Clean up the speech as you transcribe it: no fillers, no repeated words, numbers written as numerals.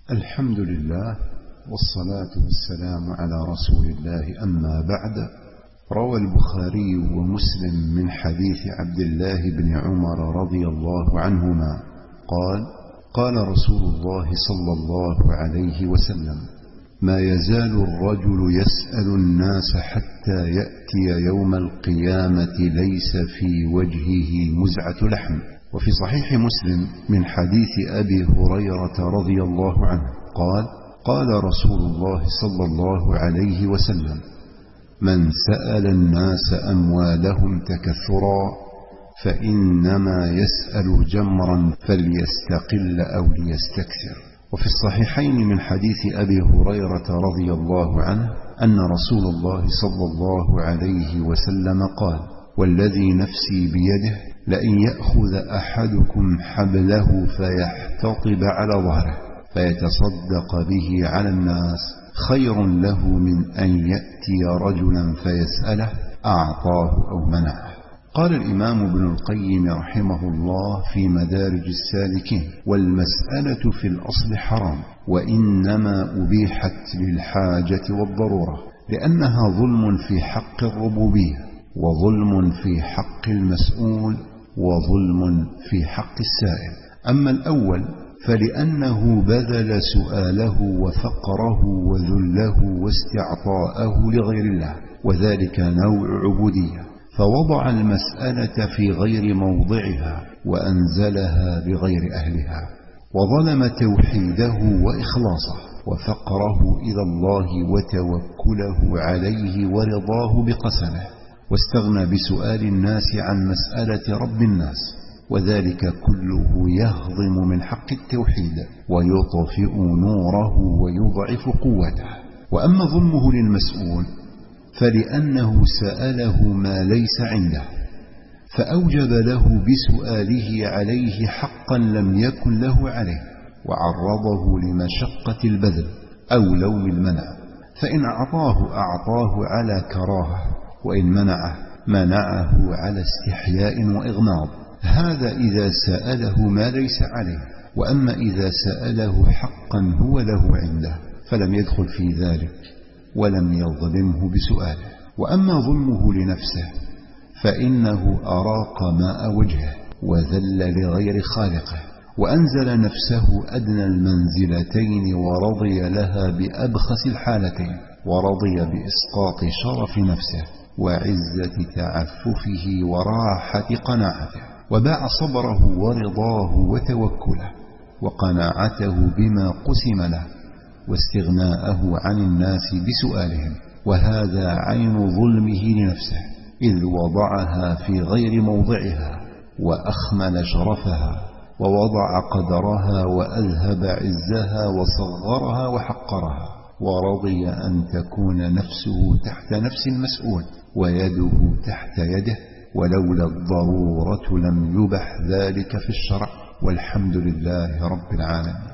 الحمد لله والصلاة والسلام على رسول الله، أما بعد. روى البخاري ومسلم من حديث عبد الله بن عمر رضي الله عنهما قال: قال رسول الله صلى الله عليه وسلم: ما يزال الرجل يسأل الناس حتى يأتي يوم القيامة ليس في وجهه مزعة لحم. وفي صحيح مسلم من حديث أبي هريرة رضي الله عنه قال: قال رسول الله صلى الله عليه وسلم: من سأل الناس أموالهم تكثرا فإنما يسأل جمرا فليستقل أو ليستكثر. وفي الصحيحين من حديث أبي هريرة رضي الله عنه أن رسول الله صلى الله عليه وسلم قال: والذي نفسي بيده لئن يأخذ أحدكم حبله فيحتطب على ظهره فيتصدق به على الناس خير له من أن يأتي رجلا فيسأله أعطاه أو منعه. قال الإمام ابن القيم رحمه الله في مدارج السالكين: والمسألة في الأصل حرام، وإنما أبيحت للحاجة والضرورة، لأنها ظلم في حق الربوبية، وظلم في حق المسؤول، وظلم في حق السائل. أما الأول فلأنه بذل سؤاله وفقره وذله واستعطاءه لغير الله، وذلك نوع عبودية، فوضع المسألة في غير موضعها وأنزلها بغير أهلها، وظلم توحيده وإخلاصه وفقره إلى الله وتوكله عليه ورضاه بقسمه، واستغنى بسؤال الناس عن مسألة رب الناس، وذلك كله يهضم من حق التوحيد ويطفئ نوره ويضعف قوته. وأما ظلمه للمسؤول فلأنه سأله ما ليس عنده، فأوجب له بسؤاله عليه حقا لم يكن له عليه، وعرضه لمشقة البذل أو لوم المنع، فإن أعطاه على كراهة، وإن منعه على استحياء وإغماض. هذا إذا سأله ما ليس عليه. وأما إذا سأله حقا هو له عنده فلم يدخل في ذلك ولم يظلمه بسؤاله. وأما ظلمه لنفسه فإنه أراق ماء وجهه وذل لغير خالقه، وأنزل نفسه أدنى المنزلتين ورضي لها بأبخس الحالتين، ورضي بإسقاط شرف نفسه وعزة تعففه وراحة قناعته، وباع صبره ورضاه وتوكله وقناعته بما قسم له واستغناءه عن الناس بسؤالهم، وهذا عين ظلمه لنفسه، إذ وضعها في غير موضعها وأخمل شرفها ووضع قدرها وأذهب عزها وصغرها وحقرها، ورضي أن تكون نفسه تحت نفس المسؤول ويده تحت يده، ولولا الضرورة لم يبح ذلك في الشرع، والحمد لله رب العالمين.